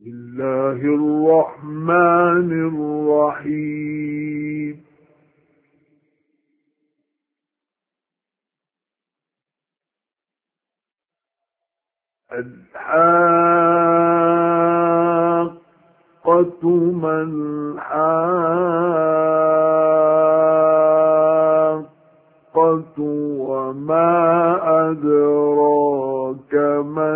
الله الرحمن الرحيم الحاقة ما الحاقة وما أدراك ما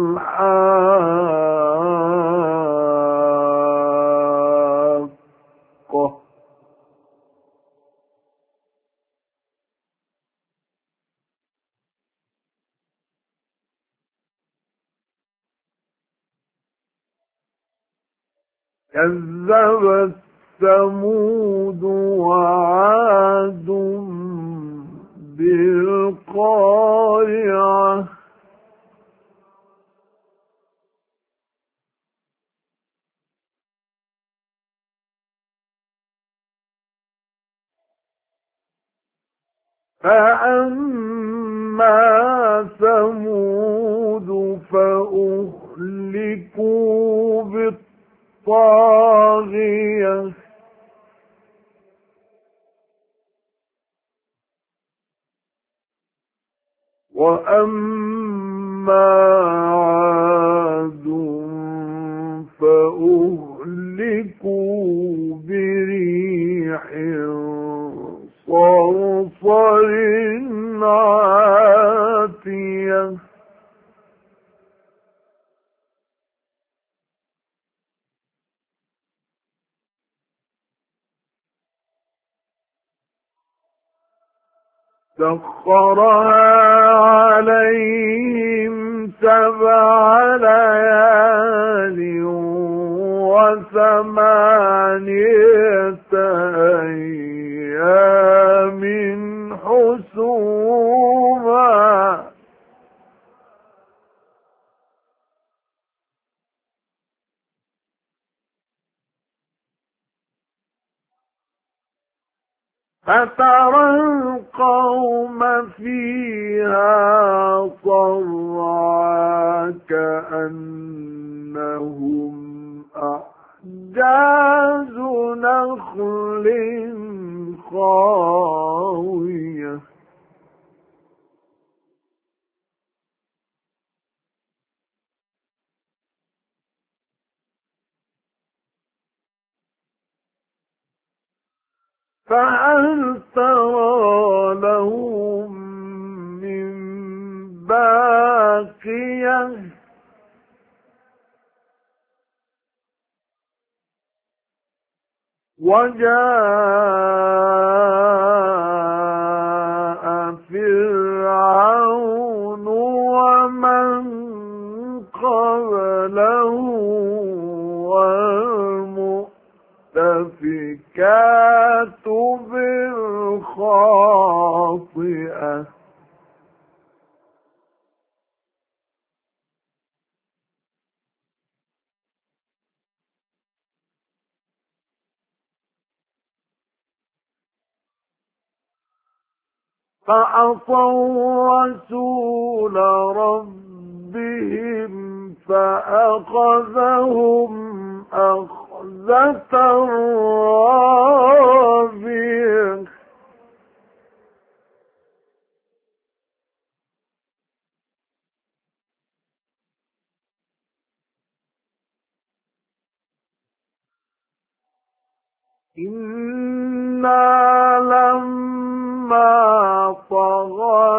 الحاقة كذبت ثمود وعاد بالقارعة فأما ثمود فأهلكوا بالطاغية وأما عاد فأهلكوا بريح صرصر عاتية سخرها عليهم 7 ليال و8 أيام حسوما فترى القوم فيها صرعى كأنهم أعجاز نخل خاوية فهل ترى لهم من باقية وجاء فرعون ومن قبله والمؤتفكات بالخاطئة فعصوا رسول ربهم فأخذهم أخذة رابية إنا لما طغى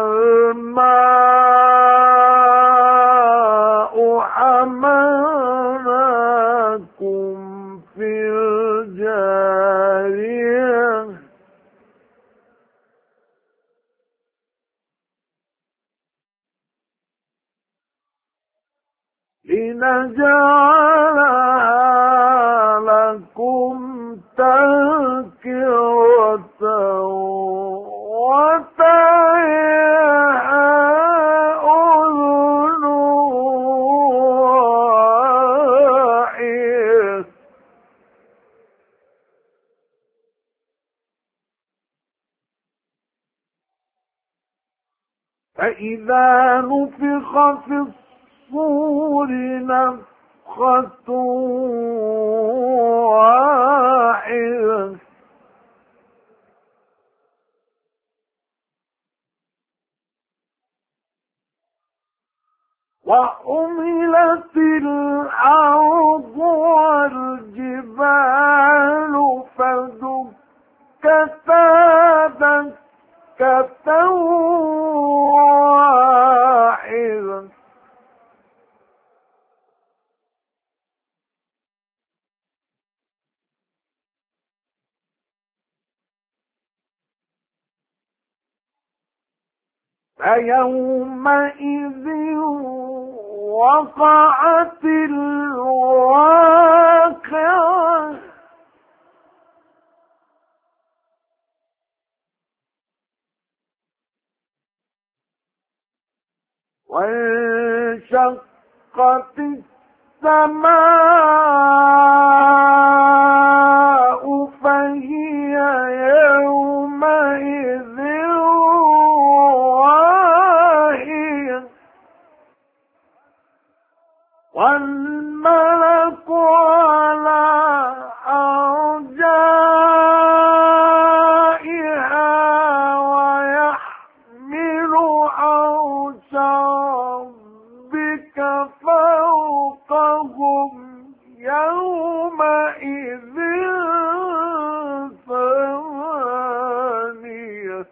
الماء حملناكم في الجارية لنجعلها لكم تذكرة وتعيها أذن واعية فإذا نفخ في الصور نفخة صيحة واحدة وحملت الأرض والجبال فدكتا دكة واحدة فيومئذ وقعت الواقعة وانشقت السماء فهي يومئذ واهية والملك على أرجائها ويحمل عرش ربك فوقهم يومئذ ثمانية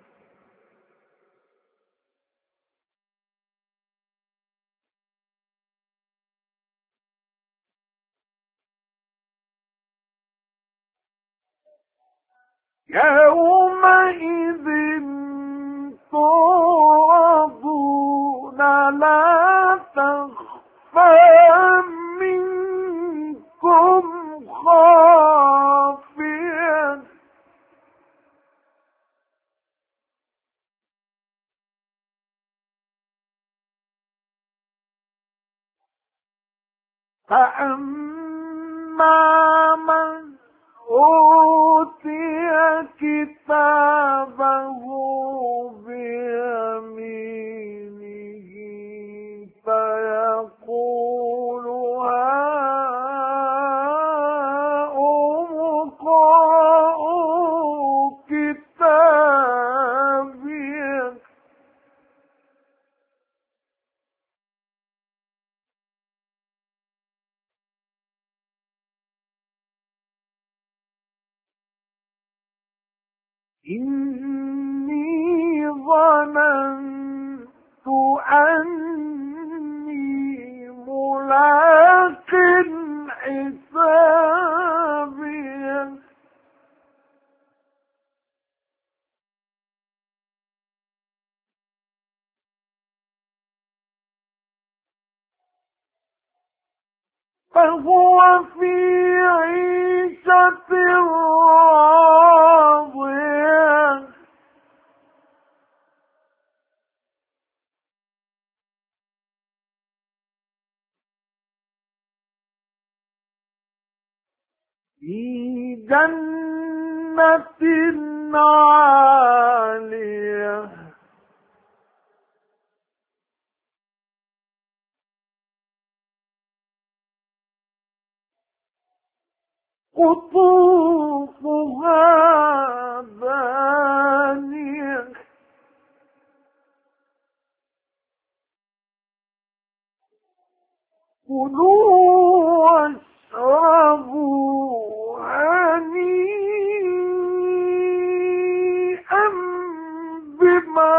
يومئذ تعرضون لا تخفى منكم خافية فأما من أوتي كتابه بيمينه فيقول هاؤم اقرءوا كتابيه إني ظننت أني ملاق حسابي فهو في عيشة راضية في جنة عالية قطوفها دانية كلوا واشربوا هنيئا بما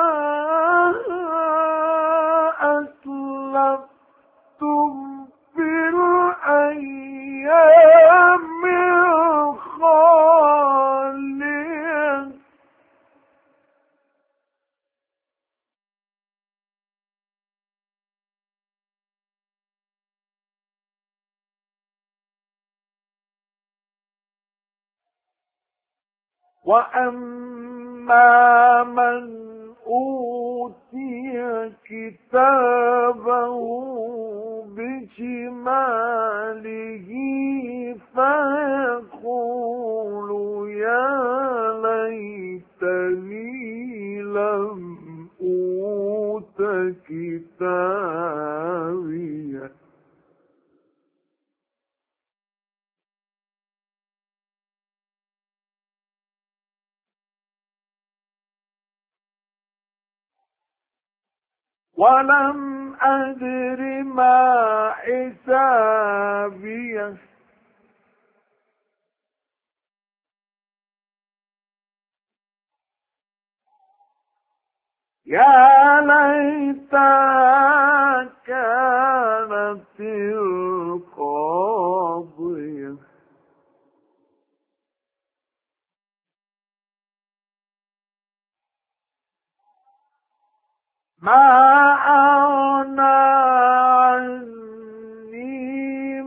أسلفتم في الأيام الخالية وأما من أوتي كتابه بشماله فيقول يا ليتني لم أوت كتابيه ولم أدر ما حسابيه يا ليتها كانت القاضية ما أغنى عني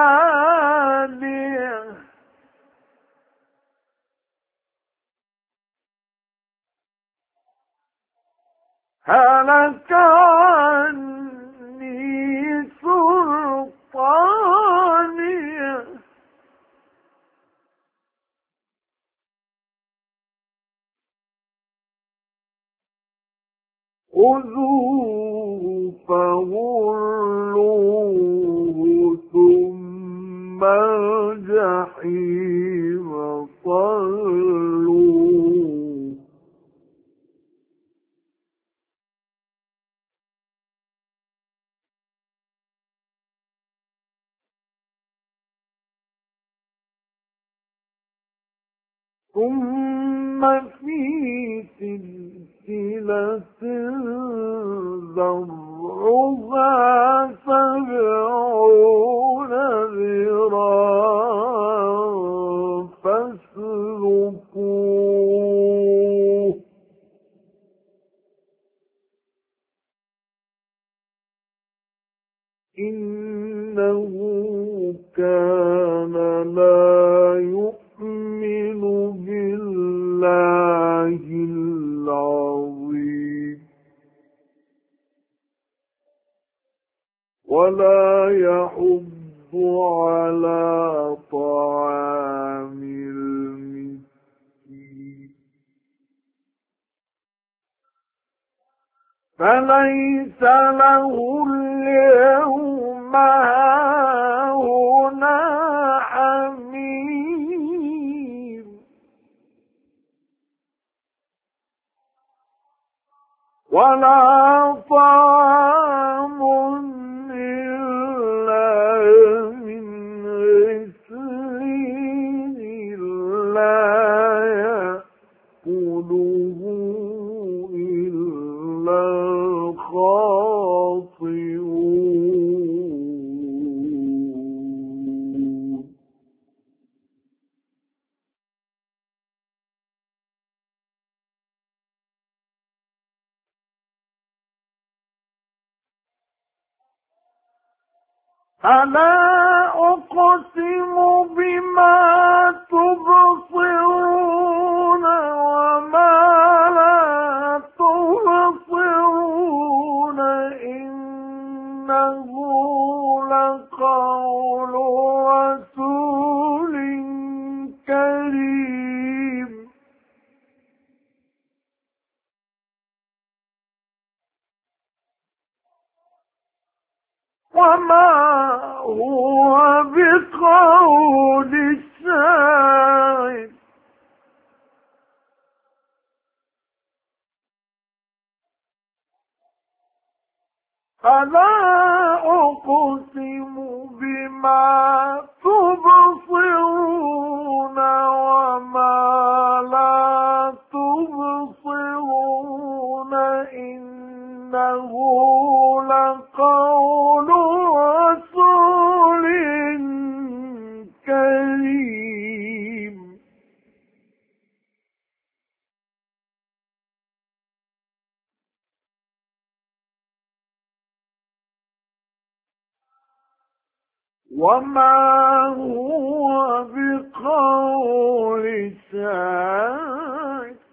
ماليه هلك عني سلطانيه خذوه فغلوه ثم الجحيم صلوه ثم في سلسلة ذرعها 70 ذراعا فاسلكوه إنه كان لا يؤمن بالله العظيم ولا يحض على طعام المسكين فليس له اليوم هاهنا حميم ولا طعام إلا من غسلين لا يأكله إلا الخاطئون فلا أقسم بما تبصرون وما لا تبصرون إنه لقول رسول كريم وما هو بقول الشاعر فلا أقسم بما تبصرون وما لا تبصرون إنه لقول رسول كريم وما هو بقول شاعر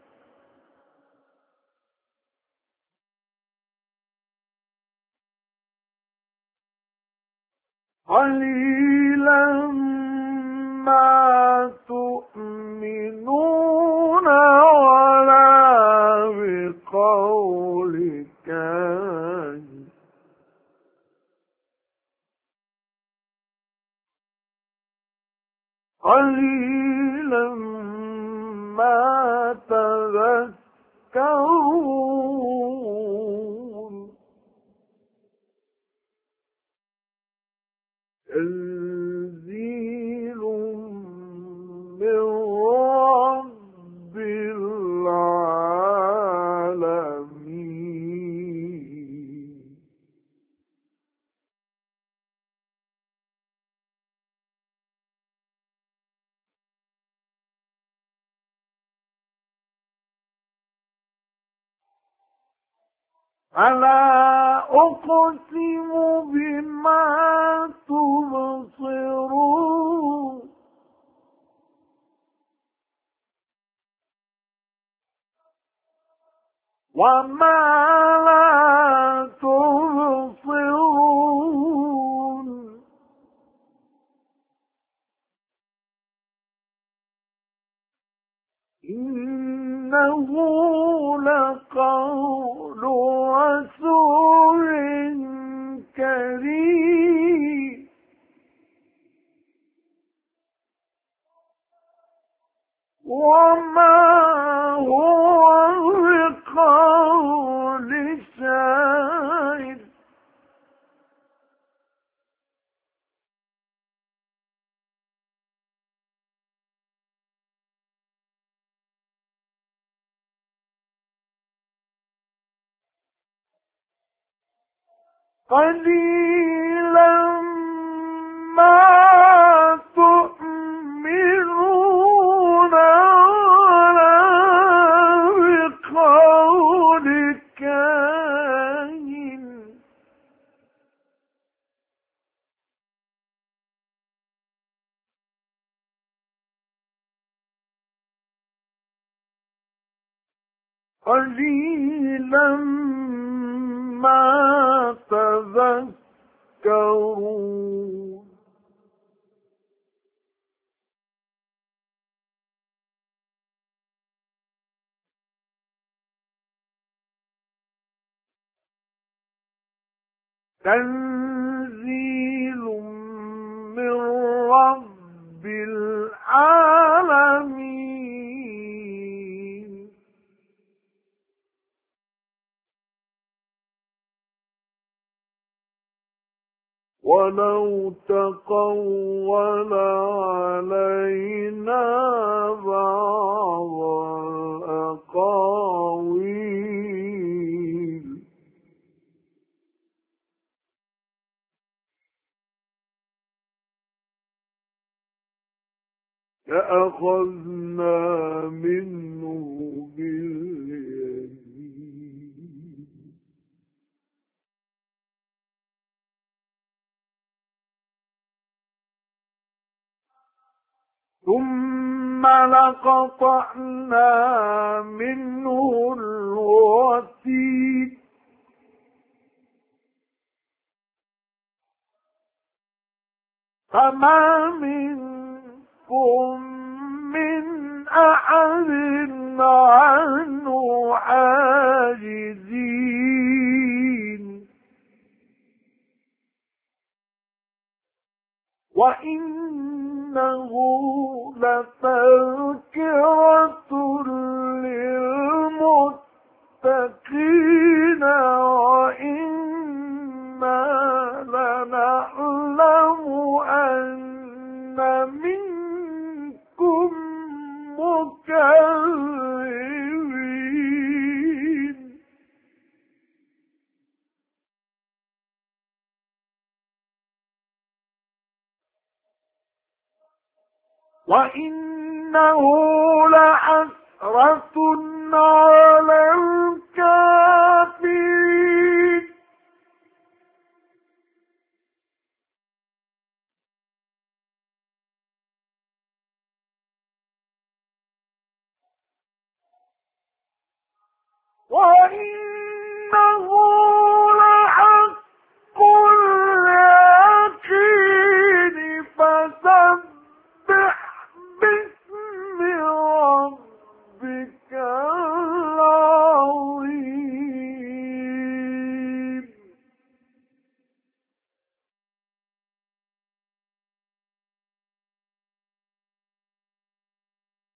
قليلا ما تؤمنون ولا بقول كاهن قليلا ما تذكرون تنزيل من رب العالمين. فلا أقسم بما تبصرون وما لا تبصرون إنه لقول رسول كريم وما هو بقول شاعر قليلا ما تؤمنون ولا بقول كاهن قليلا ما تذكرون تنزيل من رب العالمين. ولو تقول علينا بعض الأقاويل لأخذنا منه باليمين ثم لقطعنا منه الوتين فما منكم من أحد عنه حاجزين وإنه لتذكرة للمتقين وإنا لنعلم أن منكم مكذبين وإنه لحسرة على الكافرين وإن